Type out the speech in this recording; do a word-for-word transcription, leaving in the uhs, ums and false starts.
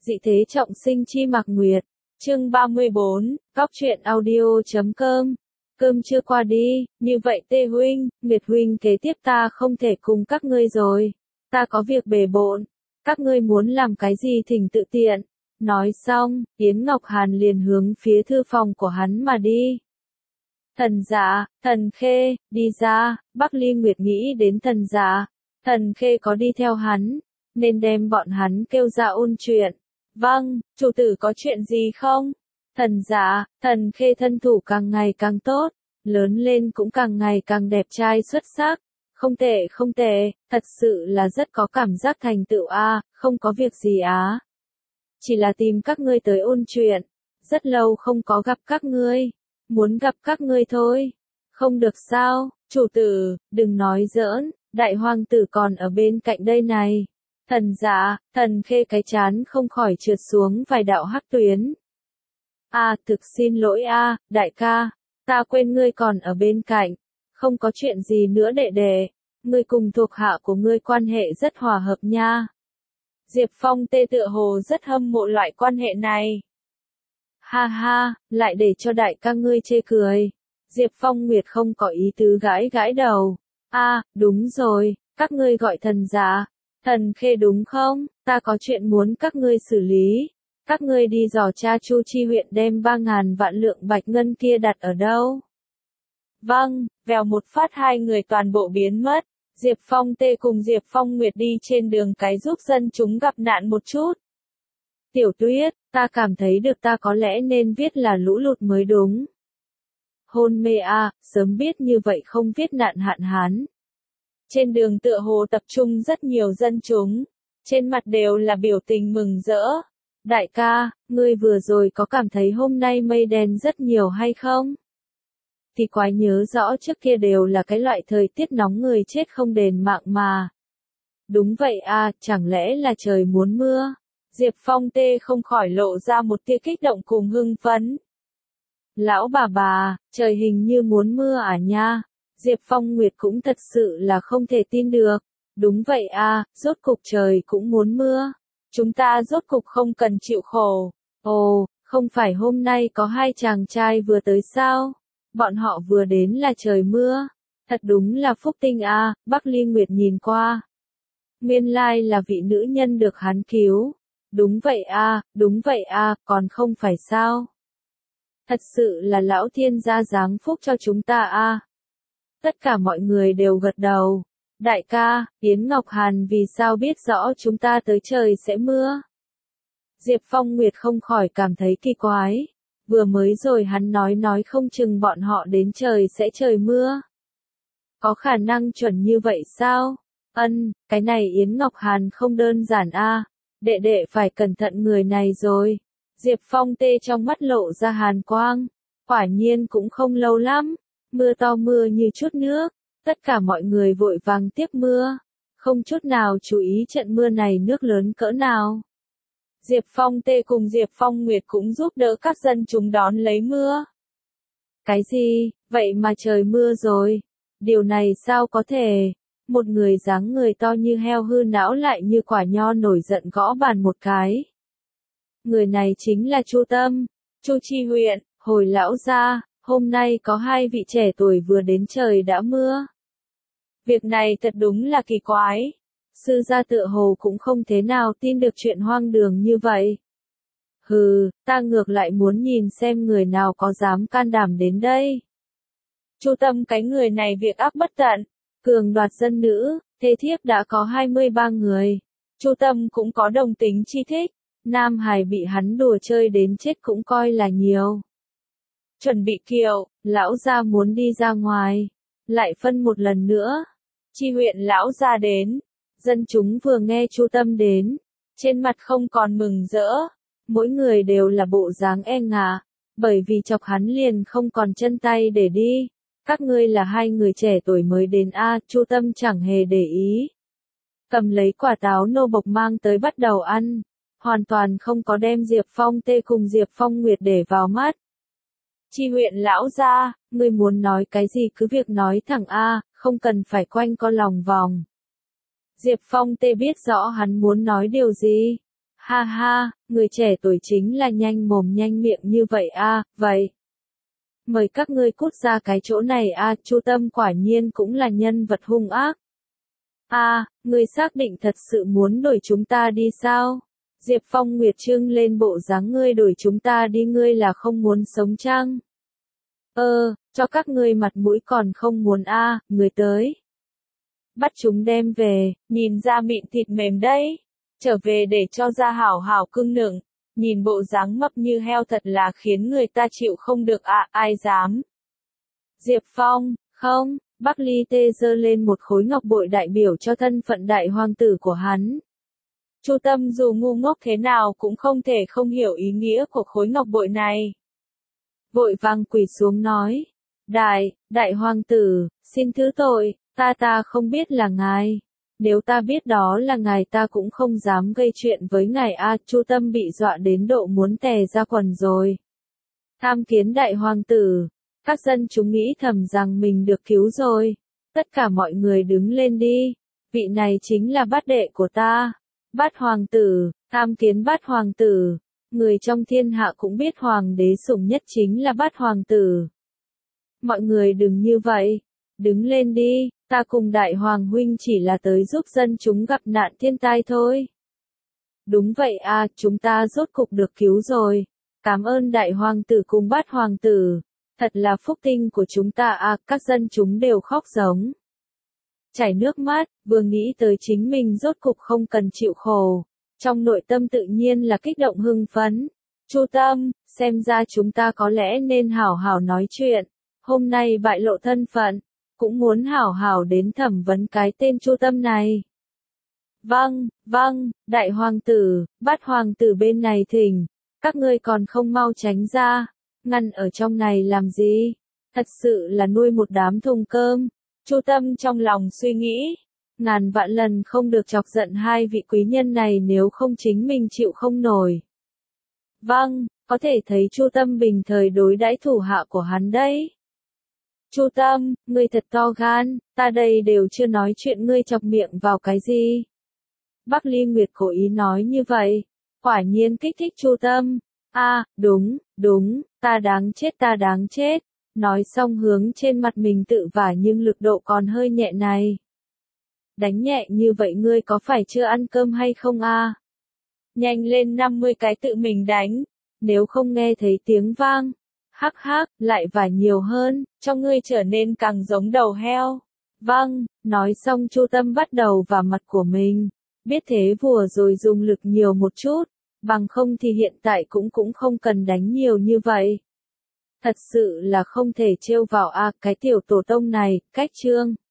Dị thế trọng sinh chi Mạc Nguyệt. Chương ba mươi bốn, Góc truyện audio chấm com. Cơm chưa qua đi, như vậy Tê huynh, Nguyệt huynh kế tiếp ta không thể cùng các ngươi rồi. Ta có việc bề bộn, các ngươi muốn làm cái gì thỉnh tự tiện. Nói xong, Yến Ngọc Hàn liền hướng phía thư phòng của hắn mà đi. Thần Dạ, Thần Khê, đi ra. Bắc Ly Nguyệt nghĩ đến Thần Dạ, Thần Khê có đi theo hắn, nên đem bọn hắn kêu ra ôn chuyện. Vâng, chủ tử có chuyện gì không? Thần Dạ, Thần Khê thân thủ càng ngày càng tốt, lớn lên cũng càng ngày càng đẹp trai xuất sắc. Không tệ không tệ, thật sự là rất có cảm giác thành tựu a, không có việc gì á. Chỉ là tìm các ngươi tới ôn chuyện, rất lâu không có gặp các ngươi, muốn gặp các ngươi thôi. Không được sao, chủ tử, đừng nói giỡn, đại hoàng tử còn ở bên cạnh đây này. Thần Dạ, Thần Khê cái chán không khỏi trượt xuống vài đạo hắc tuyến. A, thực xin lỗi a, đại ca, ta quên ngươi còn ở bên cạnh. Không có chuyện gì nữa đệ đệ, ngươi cùng thuộc hạ của ngươi quan hệ rất hòa hợp nha. Diệp Phong tê tựa hồ rất hâm mộ loại quan hệ này. Ha ha, lại để cho đại ca ngươi chê cười. Diệp Phong Nguyệt không có ý tứ gãi gãi đầu. A, đúng rồi, các ngươi gọi Thần Dạ, Thần Khê đúng không? Ta có chuyện muốn các ngươi xử lý. Các ngươi đi dò tra Chu Chi huyện đem ba ngàn vạn lượng bạch ngân kia đặt ở đâu? Vâng, vèo một phát hai người toàn bộ biến mất. Diệp Phong tê cùng Diệp Phong Nguyệt đi trên đường cái giúp dân chúng gặp nạn một chút. Tiểu Tuyết, ta cảm thấy được ta có lẽ nên viết là lũ lụt mới đúng. Hôn mê a, sớm biết như vậy không viết nạn hạn hán. Trên đường tựa hồ tập trung rất nhiều dân chúng, trên mặt đều là biểu tình mừng rỡ. Đại ca, ngươi vừa rồi có cảm thấy hôm nay mây đen rất nhiều hay không? Thì quái nhớ rõ trước kia đều là cái loại thời tiết nóng người chết không đền mạng mà. Đúng vậy à, chẳng lẽ là trời muốn mưa? Diệp Phong tê không khỏi lộ ra một tia kích động cùng hưng phấn. Lão bà bà, trời hình như muốn mưa à nha. Diệp Phong Nguyệt cũng thật sự là không thể tin được. Đúng vậy à, rốt cục trời cũng muốn mưa. Chúng ta rốt cục không cần chịu khổ. Ồ, không phải hôm nay có hai chàng trai vừa tới sao? Bọn họ vừa đến là trời mưa. Thật đúng là phúc tinh à, Bắc Ly Nguyệt nhìn qua. Nguyên lai là vị nữ nhân được hắn cứu. Đúng vậy à, đúng vậy à, còn không phải sao? Thật sự là lão thiên gia giáng phúc cho chúng ta à. Tất cả mọi người đều gật đầu. Đại ca, Yến Ngọc Hàn vì sao biết rõ chúng ta tới trời sẽ mưa? Diệp Phong Nguyệt không khỏi cảm thấy kỳ quái. Vừa mới rồi hắn nói nói không chừng bọn họ đến trời sẽ trời mưa. Có khả năng chuẩn như vậy sao? Ân, cái này Yến Ngọc Hàn không đơn giản a, đệ đệ phải cẩn thận người này rồi. Diệp Phong tê trong mắt lộ ra hàn quang. Quả nhiên cũng không lâu lắm. Mưa to mưa như chút nước. Tất cả mọi người vội vàng tiếp mưa. Không chút nào chú ý trận mưa này nước lớn cỡ nào. Diệp Phong tê cùng Diệp Phong Nguyệt cũng giúp đỡ các dân chúng đón lấy mưa. Cái gì, vậy mà trời mưa rồi? Điều này sao có thể? Một người dáng người to như heo hư não lại như quả nho nổi giận gõ bàn một cái. Người này chính là Chu Tâm, Chu Chi huyện, hồi lão gia, hôm nay có hai vị trẻ tuổi vừa đến trời đã mưa. Việc này thật đúng là kỳ quái. Sư gia tựa hồ cũng không thế nào tin được chuyện hoang đường như vậy. Hừ, ta ngược lại muốn nhìn xem người nào có dám can đảm đến đây. Chu Tâm cái người này việc ác bất tận, cường đoạt dân nữ, thê thiếp đã có hai mươi ba người. Chu Tâm cũng có đồng tính chi thích, Nam Hải bị hắn đùa chơi đến chết cũng coi là nhiều. Chuẩn bị kiệu, lão gia muốn đi ra ngoài, lại phân một lần nữa. Chi huyện lão gia đến. Dân chúng vừa nghe Chu Tâm đến, trên mặt không còn mừng rỡ, mỗi người đều là bộ dáng e ngại, bởi vì chọc hắn liền không còn chân tay để đi. Các ngươi là hai người trẻ tuổi mới đến a, Chu Tâm chẳng hề để ý. Cầm lấy quả táo nô bộc mang tới bắt đầu ăn, hoàn toàn không có đem Diệp Phong tê cùng Diệp Phong Nguyệt để vào mắt. Chi huyện lão gia, ngươi muốn nói cái gì cứ việc nói thẳng a, không cần phải quanh co lòng vòng. Diệp Phong tê biết rõ hắn muốn nói điều gì. Ha ha, người trẻ tuổi chính là nhanh mồm nhanh miệng như vậy a, vậy. Mời các ngươi cút ra cái chỗ này a, Chu Tâm quả nhiên cũng là nhân vật hung ác. A, ngươi xác định thật sự muốn đuổi chúng ta đi sao? Diệp Phong Nguyệt trưng lên bộ dáng ngươi đuổi chúng ta đi ngươi là không muốn sống chăng? Ơ, cho các ngươi mặt mũi còn không muốn a, à, người tới. Bắt chúng đem về, nhìn ra mịn thịt mềm đấy. Trở về để cho ra hảo hảo cưng nựng. Nhìn bộ dáng mập như heo thật là khiến người ta chịu không được à, ai dám. Diệp Phong, không, Bắc Ly Tê giơ lên một khối ngọc bội đại biểu cho thân phận đại hoàng tử của hắn. Chu Tâm dù ngu ngốc thế nào cũng không thể không hiểu ý nghĩa của khối ngọc bội này. Vội vàng quỳ xuống nói, đại, đại hoàng tử, xin thứ tội, ta ta không biết là ngài. Nếu ta biết đó là ngài ta cũng không dám gây chuyện với ngài a. Chu Tâm bị dọa đến độ muốn tè ra quần rồi. Tham kiến đại hoàng tử, các dân chúng nghĩ thầm rằng mình được cứu rồi. Tất cả mọi người đứng lên đi, vị này chính là bát đệ của ta. Bát hoàng tử, tham kiến bát hoàng tử. Người trong thiên hạ cũng biết hoàng đế sủng nhất chính là bát hoàng tử. Mọi người đừng như vậy, đứng lên đi, ta cùng đại hoàng huynh chỉ là tới giúp dân chúng gặp nạn thiên tai thôi. Đúng vậy à, chúng ta rốt cục được cứu rồi. Cảm ơn đại hoàng tử cùng bát hoàng tử. Thật là phúc tinh của chúng ta à, các dân chúng đều khóc giống. Chảy nước mắt, vừa nghĩ tới chính mình rốt cục không cần chịu khổ. Trong nội tâm tự nhiên là kích động hưng phấn. Chu Tâm, xem ra chúng ta có lẽ nên hảo hảo nói chuyện. Hôm nay bại lộ thân phận, cũng muốn hảo hảo đến thẩm vấn cái tên Chu Tâm này. Vâng, vâng, đại hoàng tử, bát hoàng tử bên này thỉnh, các ngươi còn không mau tránh ra, ngăn ở trong này làm gì? Thật sự là nuôi một đám thùng cơm. Chu Tâm trong lòng suy nghĩ, ngàn vạn lần không được chọc giận hai vị quý nhân này nếu không chính mình chịu không nổi. Vâng, có thể thấy Chu Tâm bình thời đối đãi thủ hạ của hắn đấy. Chu Tâm, ngươi thật to gan, ta đây đều chưa nói chuyện ngươi chọc miệng vào cái gì. Bắc Ly Nguyệt cố ý nói như vậy, quả nhiên kích thích Chu Tâm. A, à, đúng, đúng, ta đáng chết ta đáng chết. Nói xong hướng trên mặt mình tự vả nhưng lực độ còn hơi nhẹ này. Đánh nhẹ như vậy ngươi có phải chưa ăn cơm hay không a? À? Nhanh lên năm mươi cái tự mình đánh, nếu không nghe thấy tiếng vang. Hắc hắc, lại vả nhiều hơn, cho ngươi trở nên càng giống đầu heo. Vâng, nói xong Chu Tâm bắt đầu vào mặt của mình. Biết thế vừa rồi dùng lực nhiều một chút, bằng không thì hiện tại cũng cũng không cần đánh nhiều như vậy. Thật sự là không thể trêu vào a, cái tiểu tổ tông này, cách chương.